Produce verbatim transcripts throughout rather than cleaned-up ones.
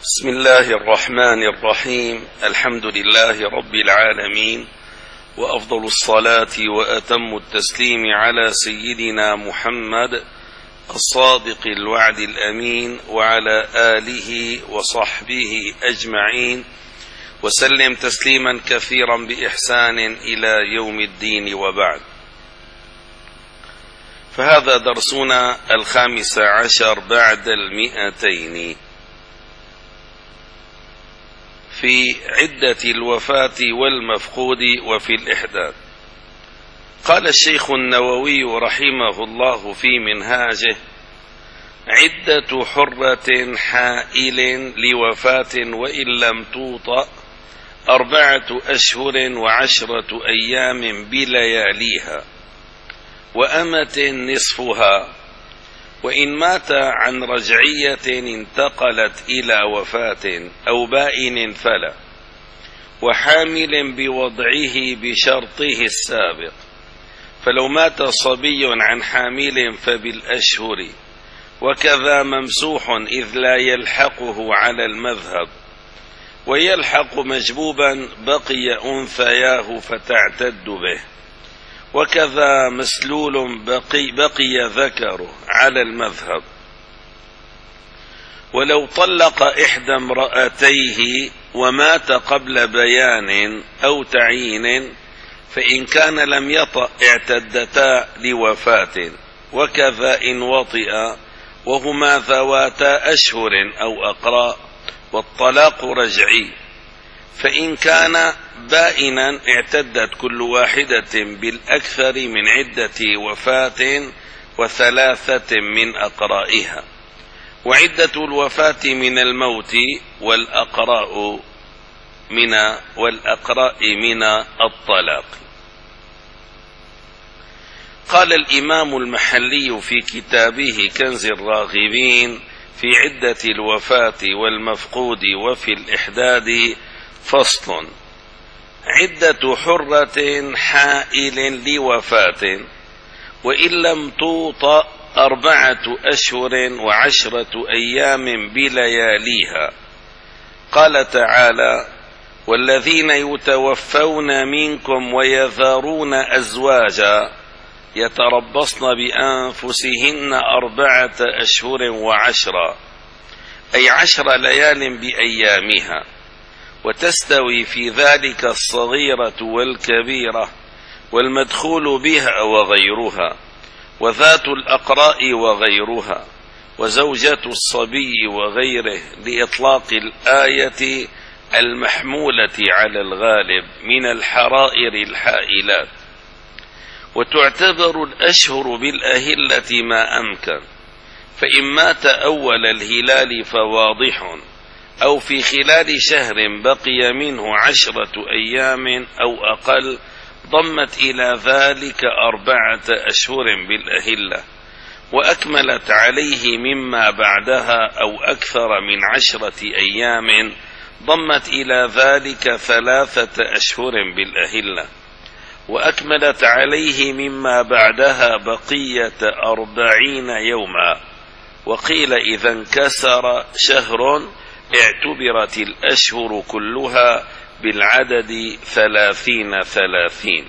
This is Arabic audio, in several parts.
بسم الله الرحمن الرحيم. الحمد لله رب العالمين، وأفضل الصلاة وأتم التسليم على سيدنا محمد الصادق الوعد الأمين وعلى آله وصحبه أجمعين، وسلم تسليما كثيرا بإحسان إلى يوم الدين، وبعد. فهذا درسنا الخامس عشر بعد المئتين في عدة الوفاة والمفقود وفي الإحداث. قال الشيخ النووي رحمه الله في منهاجه: عدة حرة حائل لوفاة وإن لم توطأ أربعة أشهر وعشرة أيام بلياليها، وأمة نصفها، وإن مات عن رجعية انتقلت إلى وفاة أو بائن فلا، وحامل بوضعه بشرطه السابق، فلو مات صبي عن حامل فبالأشهر، وكذا ممسوح إذ لا يلحقه على المذهب، ويلحق مجبوبا بقي أنثياه فتعتد به، وكذا مسلول بقي, بقي ذكره على المذهب. ولو طلق إحدى امرأتيه ومات قبل بيان أو تعيين، فإن كان لم يطأ اعتدتا لوفاة، وكذا إن وطئ وهما ذواتا أشهر أو أقراء، والطلاق رجعي. فإن كان بائنا اعتدت كل واحدة بالأكثر من عدة وفاة وثلاثة من أقرائها، وعدة الوفاة من الموت والأقراء من والأقراء من الطلاق. قال الإمام المحلي في كتابه كنز الراغبين في عدة الوفاة والمفقود وفي الإحداد: فصل: عدة حرة حائل لوفاة وإن لم توطأ أربعة أشهر وعشرة أيام بلياليها. قال تعالى: والذين يتوفون منكم ويذرون أزواجا يتربصن بأنفسهن أربعة أشهر وعشرا، أي عشر ليال بأيامها، وتستوي في ذلك الصغيرة والكبيرة والمدخول بها وغيرها، وذات الأقراء وغيرها، وزوجة الصبي وغيره، لإطلاق الآية المحمولة على الغالب من الحرائر الحائلات. وتعتبر الأشهر بالأهلة ما أمكن، فإن مات أول الهلال فواضح، أو في خلال شهر بقي منه عشرة أيام أو أقل، ضمت إلى ذلك أربعة أشهر بالأهلة، وأكملت عليه مما بعدها أو أكثر من عشرة أيام، ضمت إلى ذلك ثلاثة أشهر بالأهلة، وأكملت عليه مما بعدها بقية أربعين يوما. وقيل إذا انكسر شهر اعتبرت الأشهر كلها بالعدد ثلاثين ثلاثين.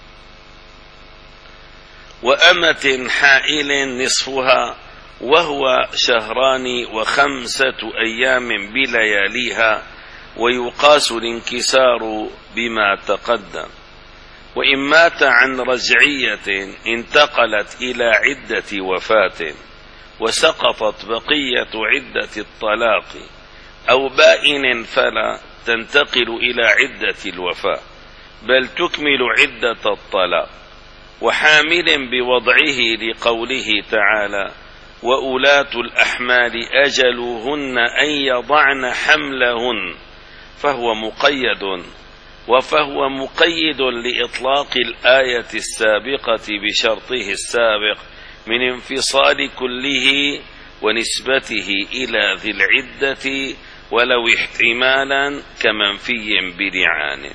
وأمة حائل نصفها، وهو شهران وخمسة أيام بلياليها، ويقاس الانكسار بما تقدم. وإن مات عن رجعية انتقلت إلى عدة وفاة، وسقطت بقية عدة الطلاق، أو بائن فلا تنتقل إلى عدة الوفاة، بل تكمل عدة الطلاق. وحامل بوضعه لقوله تعالى: وأولاة الأحمال أجلهن أن يضعن حملهن، فهو مقيد، وفهو مقيد لإطلاق الآية السابقة بشرطه السابق من انفصال كله ونسبته إلى ذي العدة، ولو احتمالا كمنفي بلعان.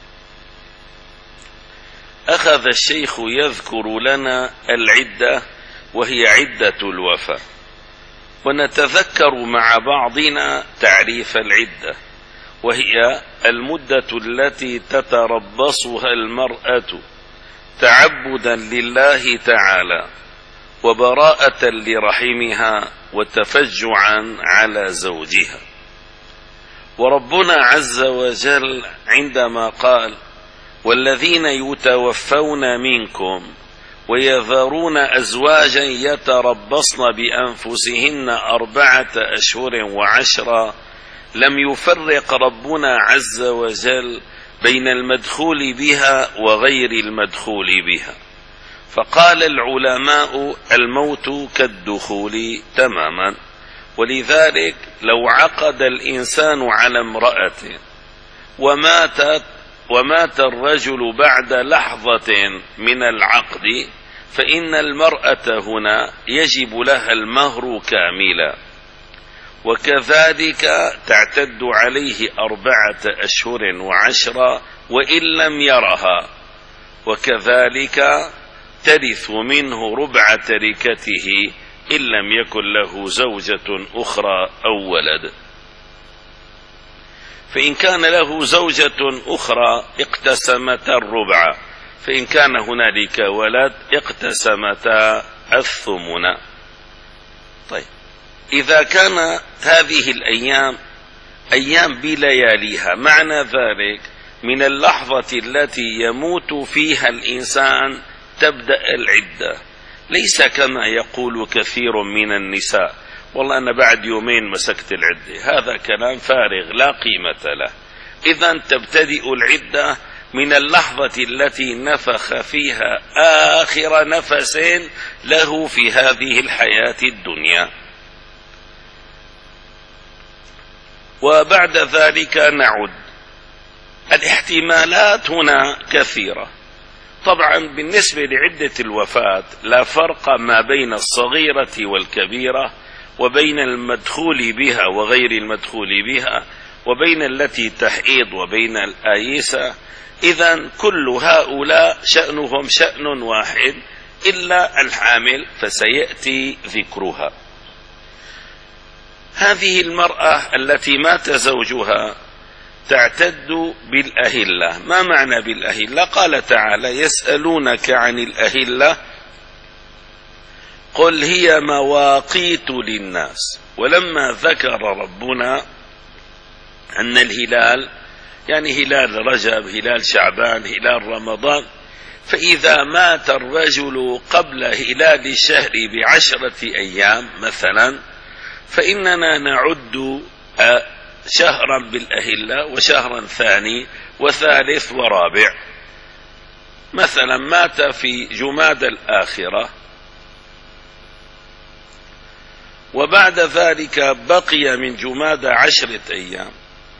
أخذ الشيخ يذكر لنا العدة، وهي عدة الوفاة، ونتذكر مع بعضنا تعريف العدة، وهي المدة التي تتربصها المرأة تعبدا لله تعالى وبراءة لرحمها وتفجعا على زوجها. وربنا عز وجل عندما قال: والذين يتوفون منكم ويذرون أزواجا يتربصن بأنفسهن أربعة أشهر وعشرا، لم يفرق ربنا عز وجل بين المدخول بها وغير المدخول بها، فقال العلماء: الموت كالدخول تماما. ولذلك لو عقد الإنسان على امرأة وماتت ومات الرجل بعد لحظة من العقد، فإن المرأة هنا يجب لها المهر كاملا، وكذلك تعتد عليه أربعة أشهر وعشرة وإن لم يرها، وكذلك ترث منه ربع تركته إن لم يكن له زوجة أخرى أو ولد. فإن كان له زوجة أخرى اقتسمتا الربع، فإن كان هنالك ولد اقتسمتا الثمن. طيب، إذا كان هذه الأيام أيام بلياليها، معنى ذلك من اللحظة التي يموت فيها الإنسان تبدأ العدة، ليس كما يقول كثير من النساء: والله أنا بعد يومين مسكت العدة. هذا كلام فارغ لا قيمة له. إذن تبتدئ العدة من اللحظة التي نفخ فيها آخر نفس له في هذه الحياة الدنيا، وبعد ذلك نعد. الاحتمالات هنا كثيرة. طبعا بالنسبة لعدة الوفاة لا فرق ما بين الصغيرة والكبيرة، وبين المدخول بها وغير المدخول بها، وبين التي تحيض وبين الآيسة. إذن كل هؤلاء شأنهم شأن واحد إلا الحامل، فسيأتي ذكرها. هذه المرأة التي مات زوجها تعتد بالأهلة. ما معنى بالأهلة؟ قال تعالى: يسألونك عن الأهلة قل هي مواقيت للناس. ولما ذكر ربنا أن الهلال يعني هلال رجب، هلال شعبان، هلال رمضان، فإذا مات الرجل قبل هلال الشهر بعشرة أيام مثلا، فإننا نعد شهرا بالأهلة وشهرا ثاني وثالث ورابع. مثلا مات في جماد الآخرة، وبعد ذلك بقي من جماد عشرة أيام،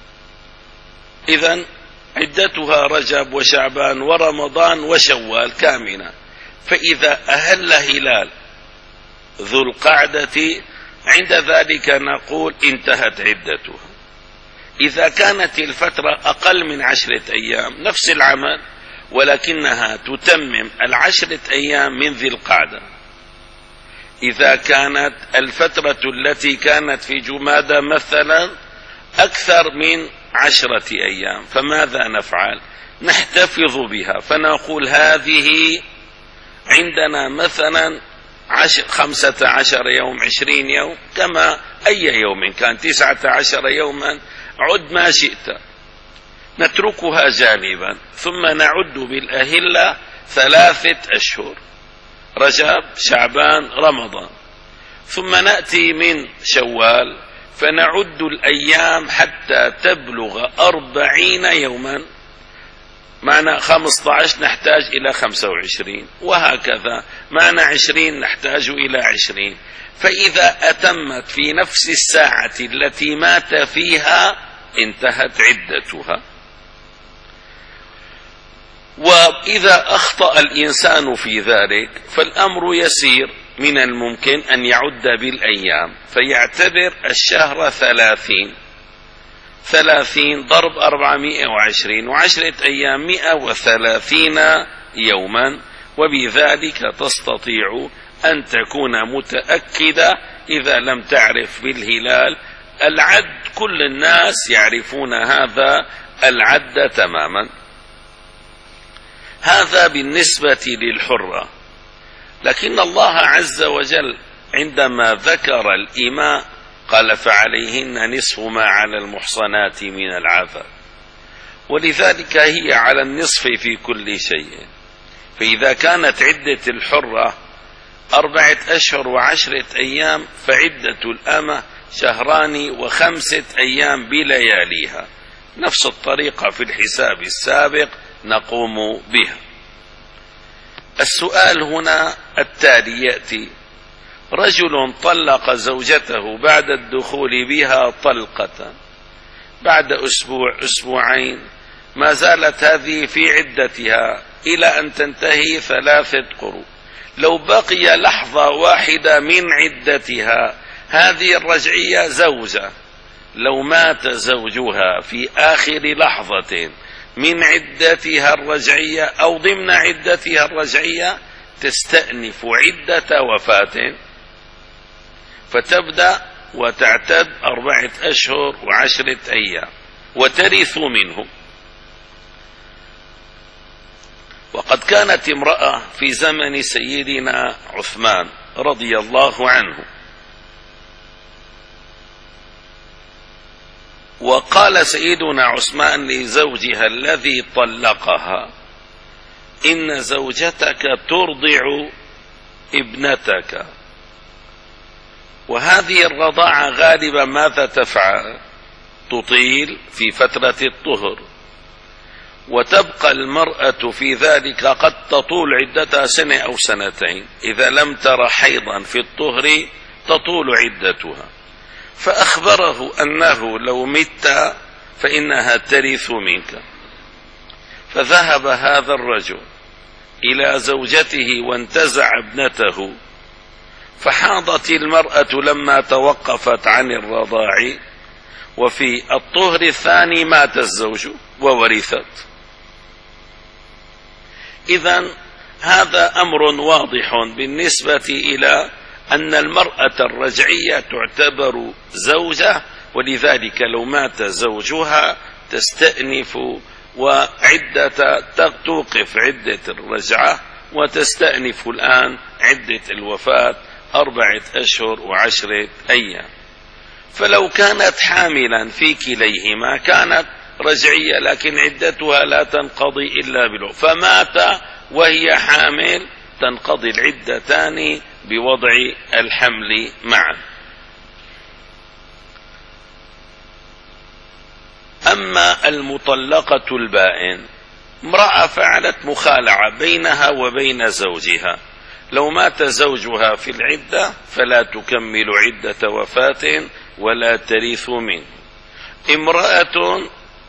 إذن عدتها رجب وشعبان ورمضان وشوال كاملة. فإذا أهل هلال ذو القعدة عند ذلك نقول انتهت عدتها. إذا كانت الفترة أقل من عشرة أيام نفس العمل، ولكنها تتمم العشرة أيام من ذي القعدة. إذا كانت الفترة التي كانت في جمادى مثلا أكثر من عشرة أيام، فماذا نفعل؟ نحتفظ بها، فنقول هذه عندنا مثلا عشر خمسة عشر يوم، عشرين يوم، كما أي يوم كان، تسعة عشر يوما، عد ما شئت. نتركها جانبا، ثم نعد بالأهلة ثلاثة أشهر: رجب، شعبان، رمضان. ثم نأتي من شوال فنعد الأيام حتى تبلغ أربعين يوما، معنى خمسة عشر نحتاج إلى خمسة وعشرين، وهكذا معنى عشرين نحتاج إلى عشرين. فإذا أتمت في نفس الساعة التي مات فيها انتهت عدتها. وإذا أخطأ الإنسان في ذلك فالأمر يسير، من الممكن أن يعد بالأيام، فيعتبر الشهر ثلاثين ثلاثين ضرب أربعمائة وعشرين، وعشرة أيام مئة وثلاثين يوما. وبذلك تستطيع أن تكون متأكدة إذا لم تعرف بالهلال العد، كل الناس يعرفون هذا العد تماما. هذا بالنسبة للحرة. لكن الله عز وجل عندما ذكر الإماء قال فعليهن نصف ما على المحصنات من العذاب، ولذلك هي على النصف في كل شيء. فإذا كانت عدة الحرة أربعة أشهر وعشرة أيام فعدة الأمة شهران وخمسة أيام بلياليها. نفس الطريقة في الحساب السابق نقوم بها. السؤال هنا التالي يأتي: رجل طلق زوجته بعد الدخول بها طلقة، بعد أسبوع أسبوعين ما زالت هذه في عدتها إلى أن تنتهي ثلاثة قروء، لو بقي لحظة واحدة من عدتها هذه الرجعية زوجة، لو مات زوجها في آخر لحظة من عدتها الرجعية أو ضمن عدتها الرجعية تستأنف عدة وفاة، فتبدأ وتعتد أربعة أشهر وعشرة أيام وترث منه. وقد كانت امرأة في زمن سيدنا عثمان رضي الله عنه، وقال سيدنا عثمان لزوجها الذي طلقها: إن زوجتك ترضع ابنتك، وهذه الرضاعة غالبا ماذا تفعل؟ تطيل في فترة الطهر، وتبقى المرأة في ذلك قد تطول عدتها سنة أو سنتين، إذا لم تر حيضا في الطهر تطول عدتها. فأخبره أنه لو مت فإنها ترث منك. فذهب هذا الرجل إلى زوجته وانتزع ابنته، فحاضت المرأة لما توقفت عن الرضاع، وفي الطهر الثاني مات الزوج وورثت. إذن هذا أمر واضح بالنسبة إلى أن المرأة الرجعية تعتبر زوجة، ولذلك لو مات زوجها تستأنف وعدة توقف عدة الرجعة وتستأنف الآن عدة الوفاة أربعة أشهر وعشرة أيام. فلو كانت حاملا في كليهما كانت رجعية، لكن عدتها لا تنقضي إلا بالوفاة، فمات وهي حامل تنقضي العدتان بوضع الحمل معا. أما المطلقة البائن، امرأة فعلت مخالعة بينها وبين زوجها، لو مات زوجها في العدة فلا تكمل عدة وفاة ولا ترث منه. امرأة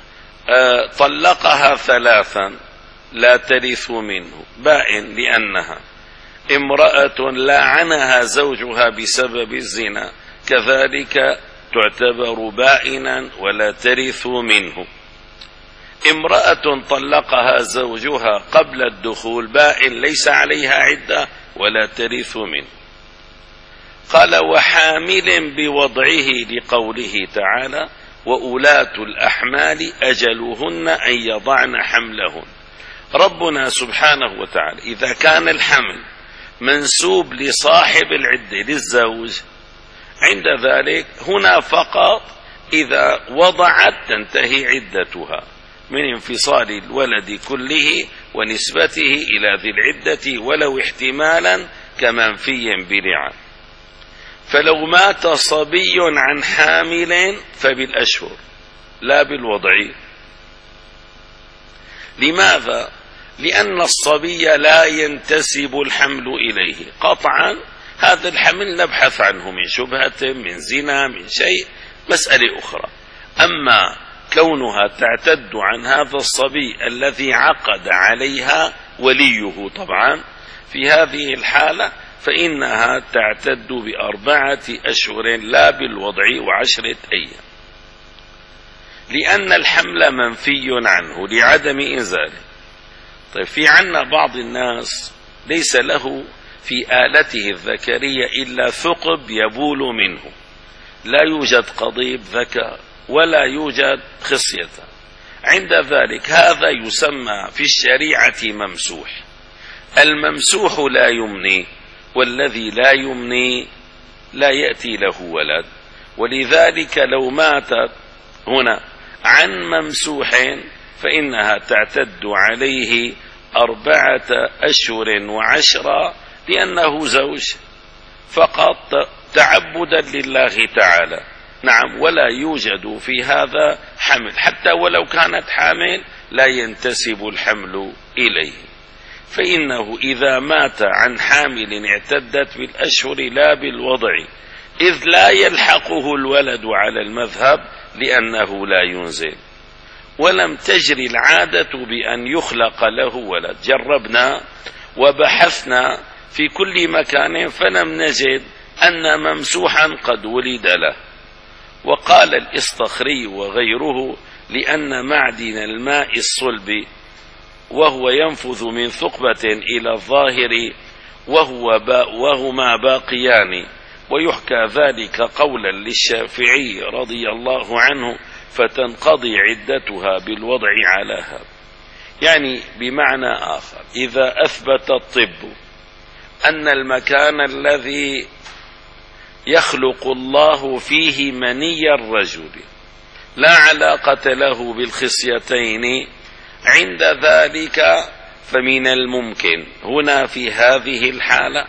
طلقها ثلاثا لا ترث منه، بائن، لأنها امرأة لاعنها زوجها بسبب الزنا، كذلك تعتبر بائنا ولا ترث منه. امرأة طلقها زوجها قبل الدخول، بائن ليس عليها عدة ولا ترث منه. قال: وحامل بوضعه، لقوله تعالى: وأولاة الأحمال أجلهن أن يضعن حملهن. ربنا سبحانه وتعالى إذا كان الحمل منسوب لصاحب العدة للزوج، عند ذلك هنا فقط إذا وضعت تنتهي عدتها من انفصال الولد كله ونسبته إلى ذي العدة ولو احتمالا كمنفي بلعن. فلو مات صبي عن حامل فبالأشهر لا بالوضع. لماذا؟ لأن الصبي لا ينتسب الحمل إليه قطعا، هذا الحمل نبحث عنه من شبهة، من زنا، من شيء، مسألة أخرى. أما كونها تعتد عن هذا الصبي الذي عقد عليها وليه طبعا، في هذه الحالة فإنها تعتد بأربعة أشهر لا بالوضع وعشرة أيام، لأن الحمل منفي عنه لعدم إنزاله. طيب، في عنا بعض الناس ليس له في آلته الذكرية إلا ثقب يبول منه، لا يوجد قضيب ذكر ولا يوجد خصية. عند ذلك هذا يسمى في الشريعة ممسوح. الممسوح لا يمني، والذي لا يمني لا يأتي له ولد. ولذلك لو ماتت هنا عن ممسوح فإنها تعتد عليه أربعة أشهر وعشرة، لأنه زوج فقط تعبدا لله تعالى. نعم، ولا يوجد في هذا حمل، حتى ولو كانت حامل لا ينتسب الحمل إليه. فإنه إذا مات عن حامل اعتدت بالأشهر لا بالوضع، إذ لا يلحقه الولد على المذهب لأنه لا ينزل. ولم تجري العادة بأن يخلق له ولد، جربنا وبحثنا في كل مكان فلم نجد أن ممسوحا قد ولد له. وقال الإصطخري وغيره لأن معدن الماء الصلب وهو ينفذ من ثقبة إلى الظاهر وهو با وهما باقيان، ويحكى ذلك قولا للشافعي رضي الله عنه فتنقضي عدتها بالوضع على هذا. يعني بمعنى آخر، إذا أثبت الطب أن المكان الذي يخلق الله فيه مني الرجل لا علاقة له بالخصيتين، عند ذلك فمن الممكن هنا في هذه الحالة.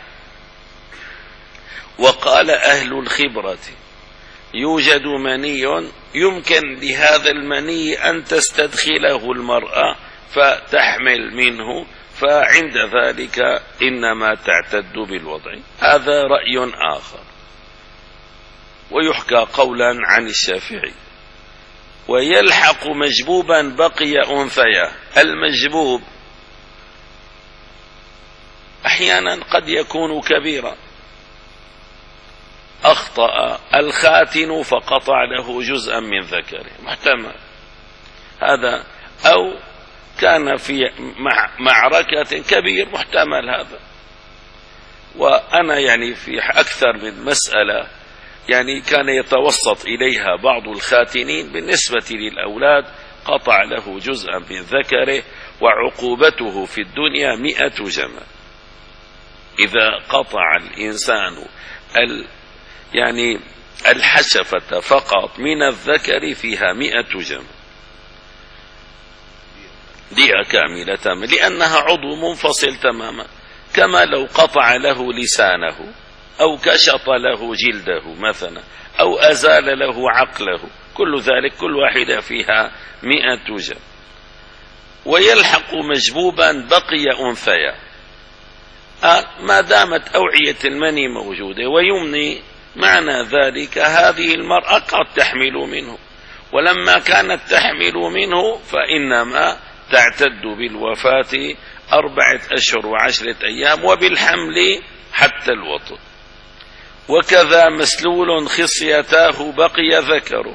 وقال أهل الخبرة يوجد مني يمكن لهذا المني أن تستدخله المرأة فتحمل منه، فعند ذلك إنما تعتد بالوضع. هذا رأي آخر. ويحكى قولا عن الشافعي ويلحق مجبوبا بقي أنثيا. المجبوب أحيانا قد يكون كبيرا، أخطأ الخاتن فقطع له جزءا من ذكره، محتمل هذا، أو كان في معركة كبير، محتمل هذا. وأنا يعني في أكثر من مسألة يعني كان يتوسط إليها بعض الخاتنين بالنسبة للأولاد، قطع له جزءا من ذكره وعقوبته في الدنيا مئة جمل. إذا قطع الإنسان ال يعني الحشفة فقط من الذكر فيها مئة جمل، دية كاملة، لأنها عضو منفصل تماما. كما لو قطع له لسانه أو كشط له جلده مثلا أو أزال له عقله، كل ذلك كل واحدة فيها مئة جمل. ويلحق مجبوبا بقي أنثيا، ما دامت أوعية المني موجودة ويمني، معنى ذلك هذه المرأة قد تحمل منه، ولما كانت تحمل منه فإنما تعتد بالوفاة أربعة أشهر وعشرة أيام، وبالحمل حتى الوطء. وكذا مسلول خصيتاه بقي ذكره.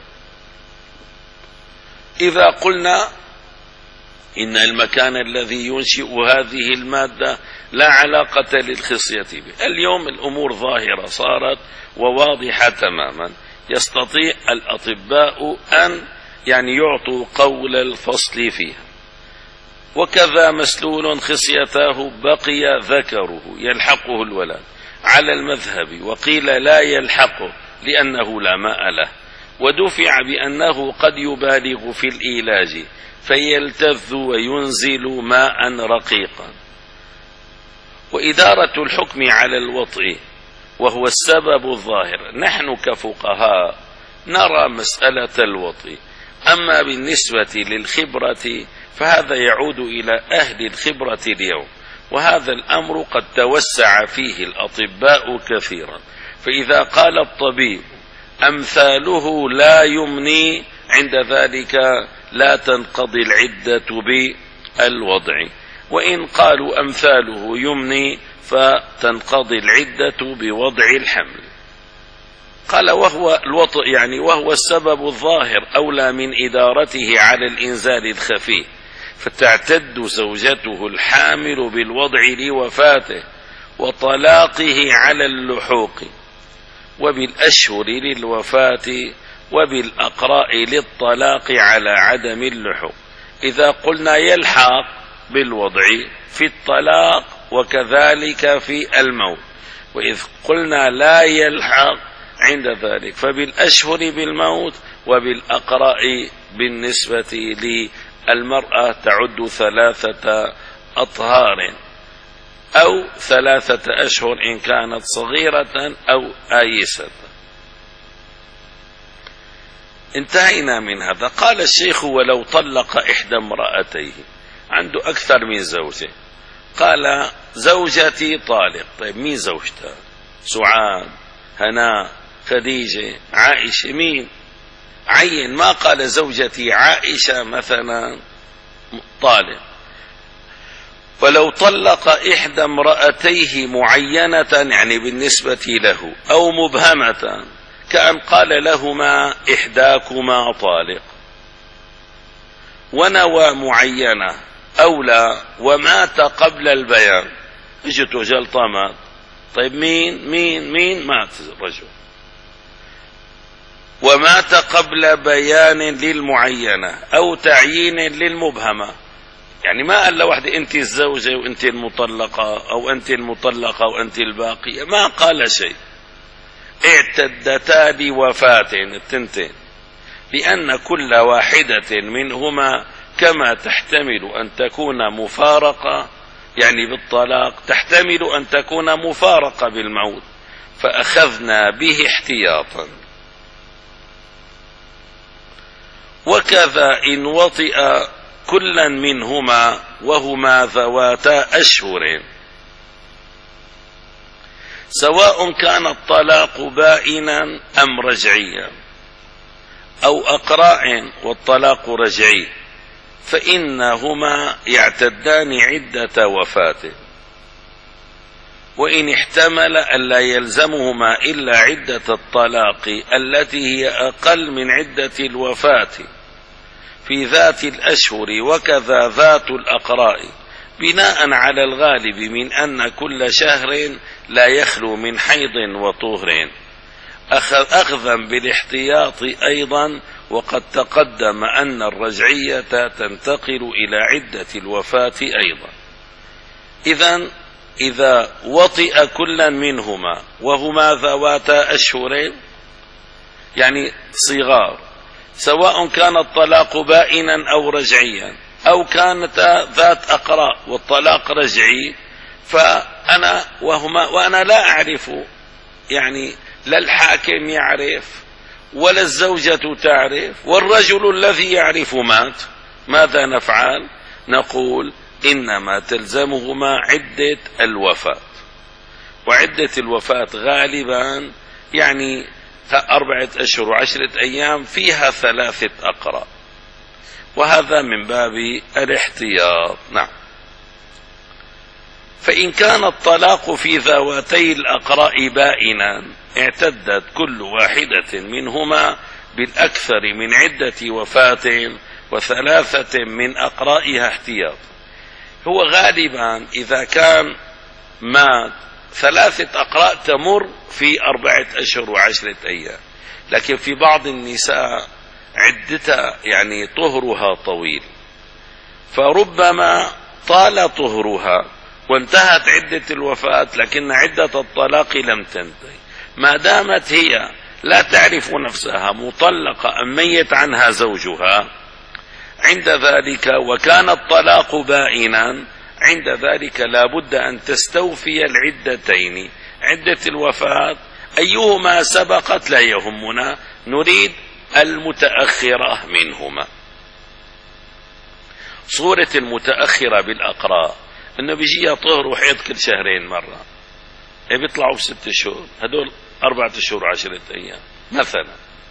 إذا قلنا إن المكان الذي ينشئ هذه المادة لا علاقة للخصية به، اليوم الأمور ظاهرة صارت وواضحة تماما، يستطيع الأطباء أن يعني يعطوا قول الفصل فيها. وكذا مسلول خصيتاه بقي ذكره يلحقه الولد على المذهب، وقيل لا يلحقه لأنه لا ماء له، ودفع بأنه قد يبالغ في الإيلاج فيلتذ وينزل ماء رقيقا. وإدارة الحكم على الوطء وهو السبب الظاهر، نحن كفقهاء نرى مسألة الوطء، أما بالنسبة للخبرة فهذا يعود إلى أهل الخبرة اليوم، وهذا الأمر قد توسع فيه الأطباء كثيرا. فإذا قال الطبيب أمثاله لا يمني، عند ذلك لا تنقضي العدة بالوضع، وإن قالوا أمثاله يمني فتنقضي العدة بوضع الحمل. قال وهو الوطء يعني وهو السبب الظاهر أولى من إدارته على الإنزال الخفي، فتعتد زوجته الحامل بالوضع لوفاته، وطلاقه على اللحوق، وبالأشهر للوفاة، وبالأقراء للطلاق على عدم اللحوق. إذا قلنا يلحق بالوضع في الطلاق وكذلك في الموت، وإذ قلنا لا يلحق عند ذلك فبالأشهر بالموت، وبالأقراء بالنسبة للمرأة تعد ثلاثة أطهار أو ثلاثة أشهر إن كانت صغيرة أو آيسة. انتهينا من هذا. قال الشيخ: ولو طلق إحدى امرأتيه، عنده أكثر من زوجة، قال: زوجتي طالق. طيب مين زوجتها؟ سعاد، هناء، خديجة، عائشة، مين؟ عين، ما قال زوجتي عائشة مثلا طالق. ولو طلق إحدى امرأتيه معينة يعني بالنسبة له أو مبهمة، كأن قال لهما إحداكما طالق، ونوى معينة أو لا، ومات قبل البيان، اجت وجلطة مات. طيب مين مين مين مات الرجل، ومات قبل بيان للمعينة أو تعيين للمبهمة، يعني ما قال لوحدة أنت الزوجة وأنت المطلقة أو أنت المطلقة وأنت الباقية، ما قال شيء. اعتدتا لوفاة التنتين، لأن كل واحدة منهما كما تحتمل أن تكون مفارقة يعني بالطلاق، تحتمل أن تكون مفارقة بالموت، فأخذنا به احتياطا. وكذا إن وطئ كلا منهما وهما ذواتا أشهر، سواء كان الطلاق بائنا أم رجعيا، أو أقراء والطلاق رجعي، فإنهما يعتدان عدة وفاة، وإن احتمل ألا يلزمهما إلا عدة الطلاق التي هي أقل من عدة الوفاة في ذات الأشهر، وكذا ذات الأقراء، بناء على الغالب من أن كل شهر لا يخلو من حيض وطهر، أخذا بالاحتياط أيضا. وقد تقدم أن الرجعية تنتقل إلى عدة الوفاة أيضا. إذن إذا وطئ كلا منهما وهما ذواتا أشهر يعني صغار، سواء كان الطلاق بائنا أو رجعيا، أو كانت ذات أقراء والطلاق رجعي، فأنا وهما وأنا لا أعرف، يعني لا الحاكم يعرف ولا الزوجة تعرف والرجل الذي يعرف مات، ماذا نفعل؟ نقول إنما تلزمهما عدة الوفاة، وعدة الوفاة غالبا يعني أربعة أشهر وعشرة أيام فيها ثلاثة أقراء، وهذا من باب الاحتياط. نعم. فإن كان الطلاق في ذواتي الأقراء بائنا، اعتدت كل واحدة منهما بالأكثر من عدة وفاة، وثلاثة من أقرائها احتياط. هو غالبا إذا كان مات ثلاثة أقراء تمر في أربعة أشهر وعشرة أيام، لكن في بعض النساء عدتها يعني طهرها طويل، فربما طال طهرها وانتهت عدة الوفاة لكن عدة الطلاق لم تنتهي، ما دامت هي لا تعرف نفسها مطلقة أم ميت عنها زوجها عند ذلك، وكان الطلاق بائنا، عند ذلك لا بد أن تستوفي العدتين، عدة الوفاة أيهما سبقت لا يهمنا، نريد المتأخرة منهما. صورة المتأخرة بالأقراء إنه بيجيها طهر وحيض كل شهرين مرة، بيطلعوا بست شهور، هدول أربعة شهور عشرة أيام مثلا.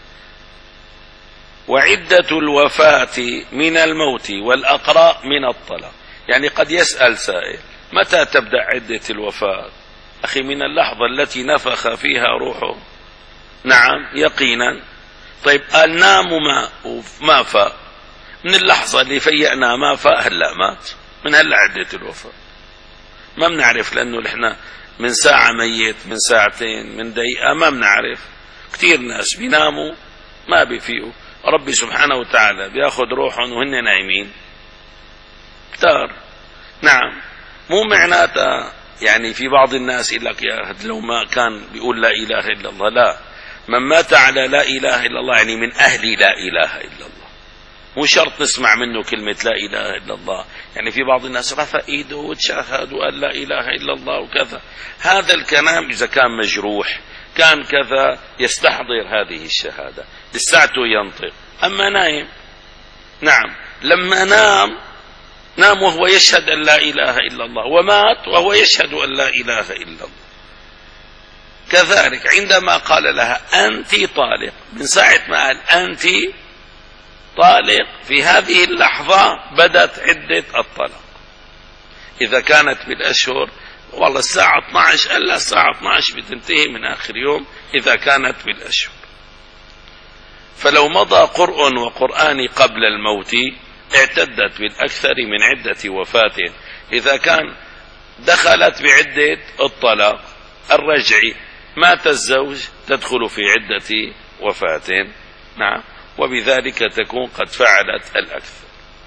وعدة الوفاة من الموت والأقراء من الطلاق، يعني قد يسأل سائل متى تبدأ عدة الوفاة؟ أخي من اللحظة التي نفخ فيها روحه. نعم يقينا. طيب قال نام ما ما فاء، من اللحظة اللي فيقنا ما فاء هلأ مات، من هلأ عدة الوفاة ما بنعرف، لأنه نحن من ساعة ميت، من ساعتين، من دقيقة، ما بنعرف. كتير ناس بيناموا ما بيفيقوا، ربي سبحانه وتعالى بياخد روحهم وهن نايمين كتار. نعم، مو معناتها يعني في بعض الناس يقول لك يا لو ما كان بيقول لا إله إلا الله، لا، من مات على لا إله إلا الله يعني من أهل لا إله إلا الله، مو شرط نسمع منه كلمة لا إله إلا الله. يعني في بعض الناس رفع إيده وتشهد وقال لا إله إلا الله وكذا، هذا الكلام إذا كان مجروح كان كذا يستحضر هذه الشهادة لساعته ينطق. أما نايم، نعم، لما نام نام وهو يشهد أن لا إله إلا الله، ومات وهو يشهد أن لا إله إلا الله. كذلك عندما قال لها أنت طالق، من ساعة ما قال أنت طالق في هذه اللحظة بدت عدة الطلاق. إذا كانت بالأشهر والله الساعة اثني عشر، قال لا الساعة اثني عشر بتنتهي من آخر يوم إذا كانت بالأشهر. فلو مضى قرء وقرآن قبل الموت اعتدت بالأكثر من عدة وفاة. إذا كان دخلت بعدة الطلاق الرجعي، مات الزوج تدخل في عدة وفاة. نعم، وبذلك تكون قد فعلت الأكثر.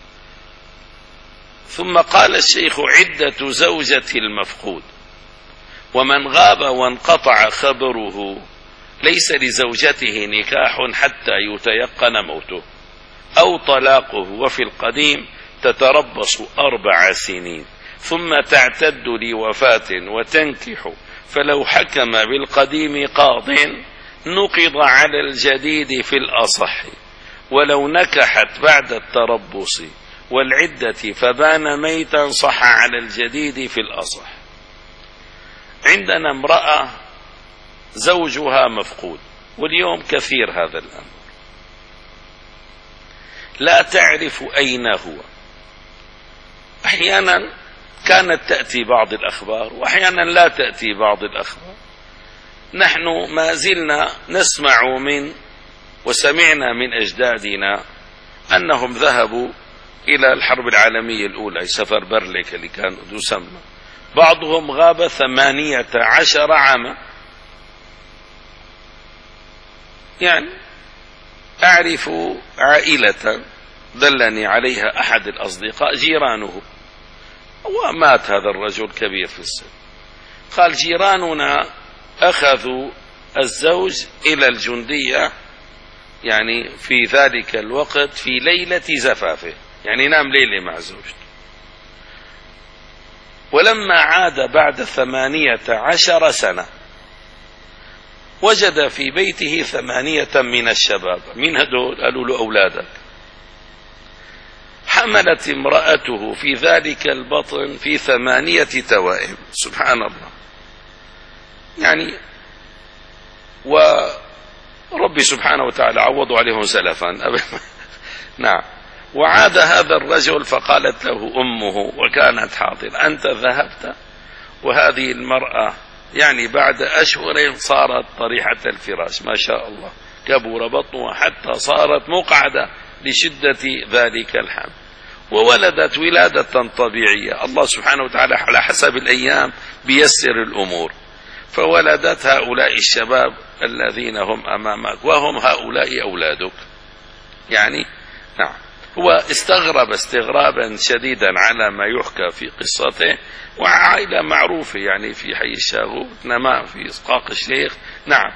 ثم قال الشيخ عدة زوجة المفقود: ومن غاب وانقطع خبره ليس لزوجته نكاح حتى يتيقن موته أو طلاقه، وفي القديم تتربص أربع سنين ثم تعتد لوفاة وتنكح، فلو حكم بالقديم قاض نقض على الجديد في الأصح، ولو نكحت بعد التربص والعدة فبان ميتا صح على الجديد في الأصح. عندنا امرأة زوجها مفقود، واليوم كثير هذا الأمر، لا تعرف أين هو. أحيانا كانت تأتي بعض الأخبار وأحيانا لا تأتي بعض الأخبار. نحن ما زلنا نسمع من وسمعنا من أجدادنا أنهم ذهبوا إلى الحرب العالمية الأولى، سفر برليك اللي كان يسمى، بعضهم غاب ثمانية عشر عاما. يعني أعرف عائلة دلني عليها أحد الأصدقاء جيرانه، ومات هذا الرجل كبير في السن، قال جيراننا أخذوا الزوج إلى الجندية يعني في ذلك الوقت في ليلة زفافه، يعني نام ليلة مع زوجته، ولما عاد بعد ثمانية عشر سنة وجد في بيته ثمانية من الشباب. من هدول؟ قالوا له أولادك. حملت امرأته في ذلك البطن في ثمانية توائم، سبحان الله. يعني وربي سبحانه وتعالى عوضوا عليهم سلفا. نعم. وعاد هذا الرجل فقالت له أمه وكانت حاضرة: أنت ذهبت وهذه المرأة يعني بعد أشهر صارت طريحة الفراش، ما شاء الله، كبر بطنها حتى صارت مقعدة لشدة ذلك الحمل، وولدت ولادة طبيعية. الله سبحانه وتعالى على حسب الأيام بيسر الأمور، فولدت هؤلاء الشباب الذين هم أمامك، وهم هؤلاء أولادك. يعني نعم، هو استغرب استغرابا شديدا على ما يحكى في قصته، وعائلة معروفة يعني في حي الشاغوت، نما في إسقاق الشيخ. نعم،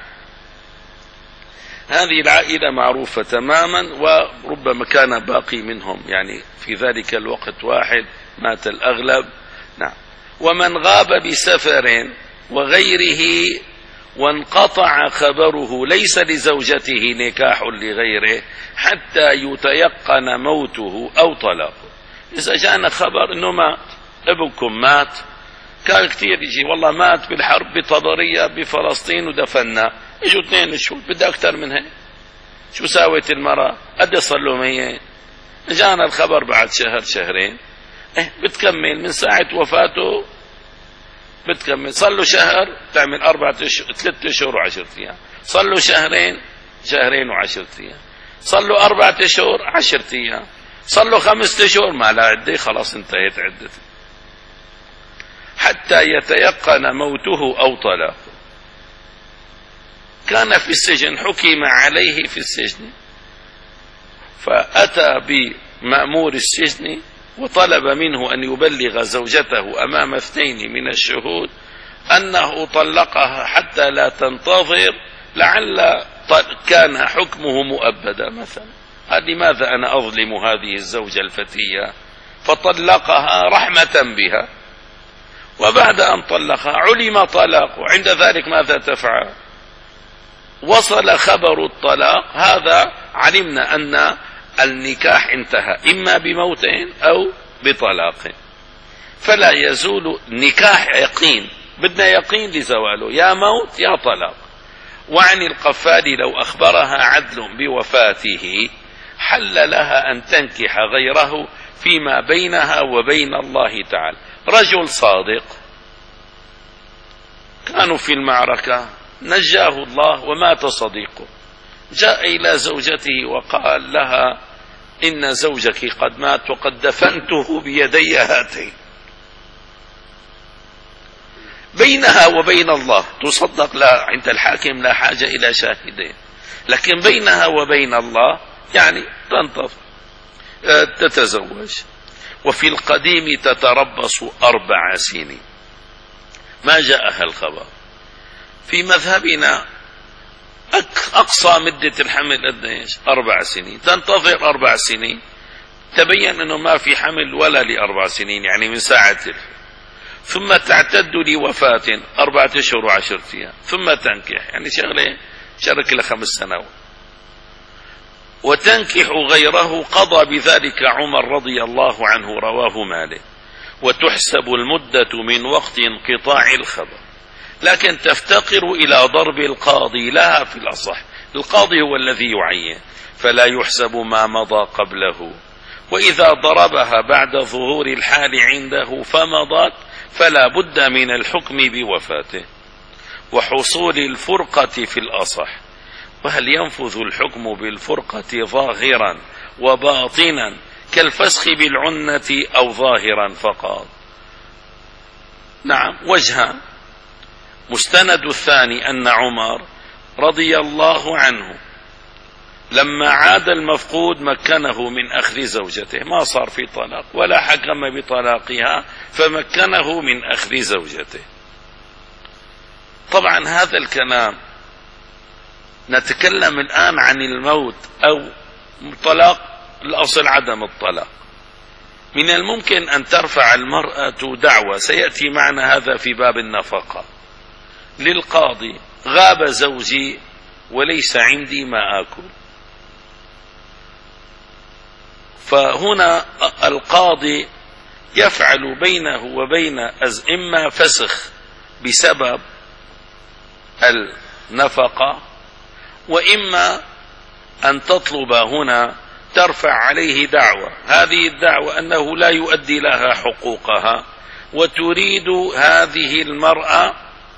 هذه العائلة معروفة تماما، وربما كان باقي منهم يعني في ذلك الوقت واحد، مات الأغلب. نعم. ومن غاب بسفر وغيره وانقطع خبره ليس لزوجته نكاح لغيره حتى يتيقن موته أو طلاقه. إذا جاءنا خبر أنه مات ابنكم مات، كان كثير يجي والله مات بالحرب بطبرية بفلسطين ودفنا، اجوا اثنين شهور، بدي أكثر من هيك. شو ساوت المرأة؟ قد صار له ميت. جاءنا الخبر بعد شهر شهرين، إيه بتكمل من ساعة وفاته، بتكمل صار له شهر تعمل أربعة أشهر، ثلاثة أشهر وعشرة أيام، صار له شهرين شهرين وعشرة أيام، صار له أربعة أشهر عشرة أيام، صار له خمسة أشهر ما لا عدة، خلاص انتهت عدته. حتى يتيقن موته أو طلاقه. كان في السجن، حكم عليه في السجن، فأتى بمأمور السجن وطلب منه أن يبلغ زوجته أمام اثنين من الشهود أنه طلقها حتى لا تنتظر، لعل كان حكمه مؤبدا مثلا. لماذا أنا أظلم هذه الزوجة الفتية؟ فطلقها رحمة بها، وبعد أن طلقها علم طلاقه، عند ذلك ماذا تفعل؟ وصل خبر الطلاق، هذا علمنا أن النكاح انتهى إما بموت أو بطلاق، فلا يزول نكاح يقين، بدنا يقين لزواله، يا موت يا طلاق. وعن القفال لو أخبرها عدل بوفاته حل لها أن تنكح غيره فيما بينها وبين الله تعالى. رجل صادق كانوا في المعركة، نجاه الله ومات صديقه، جاء إلى زوجته وقال لها إن زوجك قد مات وقد دفنته بيدي هاتين. بينها وبين الله تصدق، لا عند الحاكم لا حاجة إلى شاهدين، لكن بينها وبين الله يعني تنتظر تتزوج. وفي القديم تتربص أربع سنين. ما جاءها الخبر؟ في مذهبنا أقصى مدة الحمل قديش؟ أربع سنين. تنتظر أربع سنين، تبين أنه ما في حمل ولا لأربع سنين، يعني من ساعة الف. ثم تعتد لوفاة أربعة أشهر وعشرة أيام، ثم تنكح، يعني شغلة شرك لخمس سنوات. وتنكح غيره، قضى بذلك عمر رضي الله عنه، رواه مالك. وتحسب المدة من وقت انقطاع الخبر، لكن تفتقر إلى ضرب القاضي لها في الأصح. القاضي هو الذي يعين، فلا يحسب ما مضى قبله. وإذا ضربها بعد ظهور الحال عنده فمضت، فلا بد من الحكم بوفاته وحصول الفرقة في الأصح. وهل ينفذ الحكم بالفرقة ظاهرا وباطنا كالفسخ بالعنة أو ظاهرا فقط؟ نعم، وجهان. مستند الثاني أن عمر رضي الله عنه لما عاد المفقود مكنه من أخذ زوجته، ما صار في طلاق ولا حكم بطلاقها، فمكنه من أخذ زوجته. طبعا هذا الكلام نتكلم الآن عن الموت أو طلاق، الأصل عدم الطلاق. من الممكن أن ترفع المرأة دعوى، سيأتي معنا هذا في باب النفقة، للقاضي: غاب زوجي وليس عندي ما آكل. فهنا القاضي يفعل بينه وبين إما فسخ بسبب النفقة، وإما أن تطلب هنا ترفع عليه دعوة، هذه الدعوة أنه لا يؤدي لها حقوقها، وتريد هذه المرأة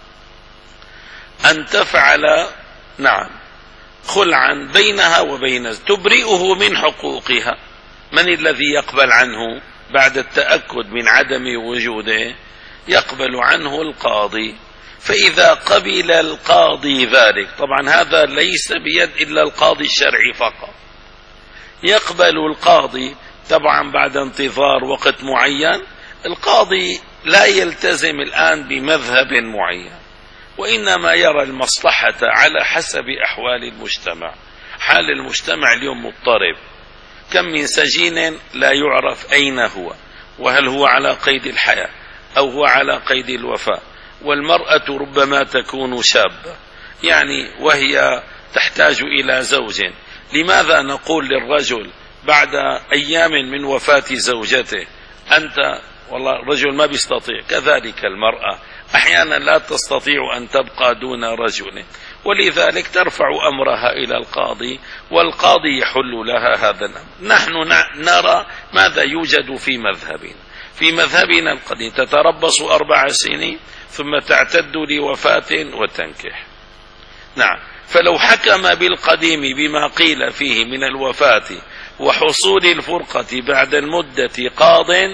أن تفعل نعم خلعا بينها وبين، تبرئه من حقوقها. من الذي يقبل عنه بعد التأكد من عدم وجوده؟ يقبل عنه القاضي. فإذا قبل القاضي ذلك، طبعا هذا ليس بيد إلا القاضي الشرعي فقط، يقبل القاضي طبعا بعد انتظار وقت معين. القاضي لا يلتزم الآن بمذهب معين، وإنما يرى المصلحة على حسب أحوال المجتمع. حال المجتمع اليوم مضطرب، كم من سجين لا يعرف أين هو، وهل هو على قيد الحياة أو هو على قيد الوفاة. والمرأة ربما تكون شابة يعني وهي تحتاج إلى زوج. لماذا نقول للرجل بعد أيام من وفاة زوجته أنت والله الرجل ما بيستطيع؟ كذلك المرأة أحيانا لا تستطيع أن تبقى دون رجل، ولذلك ترفع أمرها إلى القاضي، والقاضي يحل لها هذا الأمر. نحن نرى ماذا يوجد في مذهبنا. في مذهبنا القديم تتربص أربع سنين ثم تعتد لوفاة وتنكح. نعم، فلو حكم بالقديم بما قيل فيه من الوفاة وحصول الفرقة بعد المدة قاض،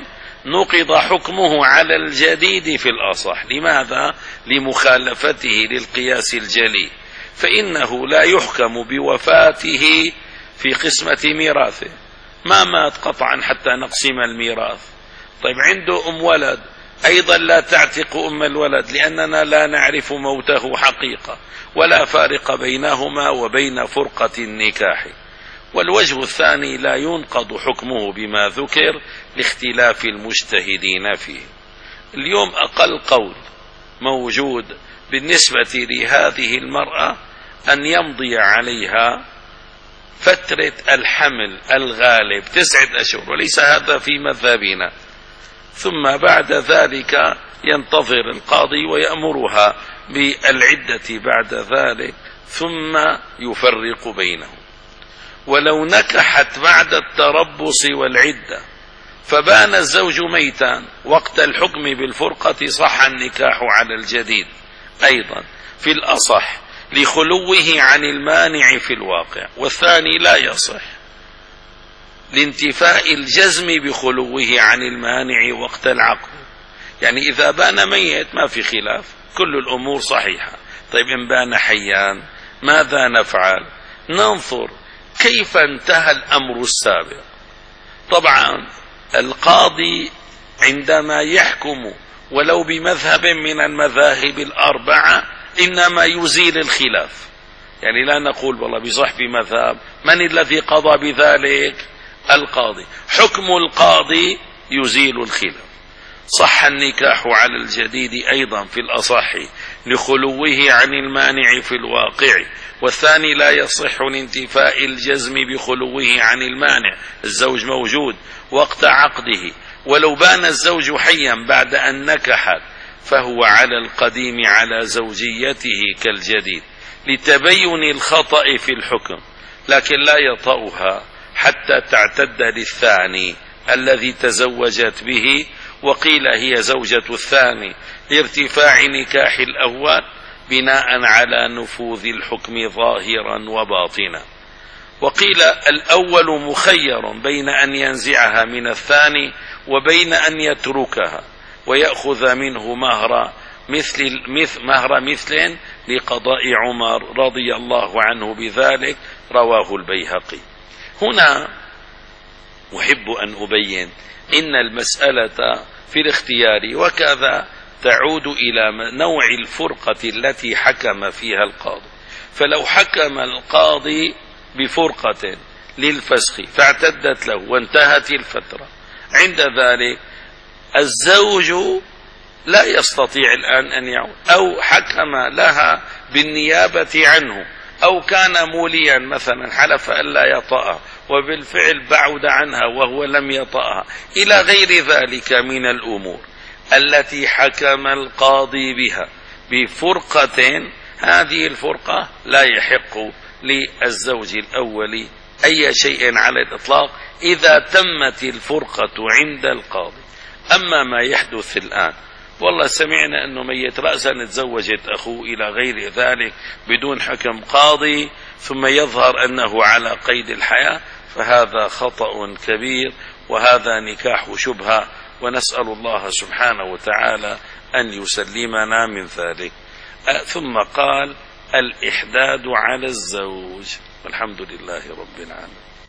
نقض حكمه على الجديد في الأصح. لماذا؟ لمخالفته للقياس الجلي، فإنه لا يحكم بوفاته في قسمة ميراثه، ما مات قطعا حتى نقسم الميراث. طيب عنده أم ولد أيضا لا تعتق أم الولد، لأننا لا نعرف موته حقيقة، ولا فارق بينهما وبين فرقة النكاح. والوجه الثاني لا ينقض حكمه بما ذكر لاختلاف المجتهدين فيه. اليوم أقل قول موجود بالنسبة لهذه المرأة أن يمضي عليها فترة الحمل الغالب تسعة أشهر، وليس هذا في مذهبنا، ثم بعد ذلك ينتظر القاضي ويأمرها بالعدة بعد ذلك ثم يفرق بينهم. ولو نكحت بعد التربص والعدة فبان الزوج ميتا وقت الحكم بالفرقة صح النكاح على الجديد أيضا في الأصح لخلوه عن المانع في الواقع، والثاني لا يصح لانتفاء الجزم بخلوه عن المانع وقت العقد. يعني إذا بان ميت ما في خلاف، كل الأمور صحيحة. طيب إن بان حيان ماذا نفعل؟ ننظر كيف انتهى الأمر السابق. طبعا القاضي عندما يحكم ولو بمذهب من المذاهب الأربعة إنما يزيل الخلاف، يعني لا نقول والله بصح بمذهب، من الذي قضى بذلك؟ القاضي. حكم القاضي يزيل الخلاف. صح النكاح على الجديد أيضا في الأصح لخلوه عن المانع في الواقع، والثاني لا يصح لانتفاء الجزم بخلوه عن المانع، الزوج موجود وقت عقده، ولو بان الزوج حيا بعد أن نكحت فهو على القديم على زوجيته كالجديد لتبين الخطأ في الحكم، لكن لا يطأها حتى تعتد للثاني الذي تزوجت به، وقيل هي زوجة الثاني لارتفاع نكاح الأول بناء على نفوذ الحكم ظاهرا وباطنا. وقيل الأول مخير بين أن ينزعها من الثاني وبين أن يتركها ويأخذ منه مهر مثل مهر مثل لقضاء عمر رضي الله عنه بذلك، رواه البيهقي. هنا أحب أن أبين إن المسألة في الاختيار، وكذا تعود إلى نوع الفرقة التي حكم فيها القاضي. فلو حكم القاضي بفرقة للفسخ فاعتدت له وانتهت الفترة، عند ذلك الزوج لا يستطيع الآن أن يعود، أو حكم لها بالنيابة عنه، أو كان موليا مثلا حلف ألا يطأها وبالفعل بعد عنها وهو لم يطأها، إلى غير ذلك من الأمور التي حكم القاضي بها بفرقة. هذه الفرقة لا يحق للزوج الأول أي شيء على الإطلاق إذا تمت الفرقة عند القاضي. أما ما يحدث الآن، والله سمعنا أنه ميت رأسا تزوجت أخوه إلى غير ذلك بدون حكم قاضي، ثم يظهر أنه على قيد الحياة، فهذا خطأ كبير، وهذا نكاح شبهة، ونسأل الله سبحانه وتعالى أن يسلمنا من ذلك. ثم قال الإحداد على الزوج، والحمد لله رب العالمين.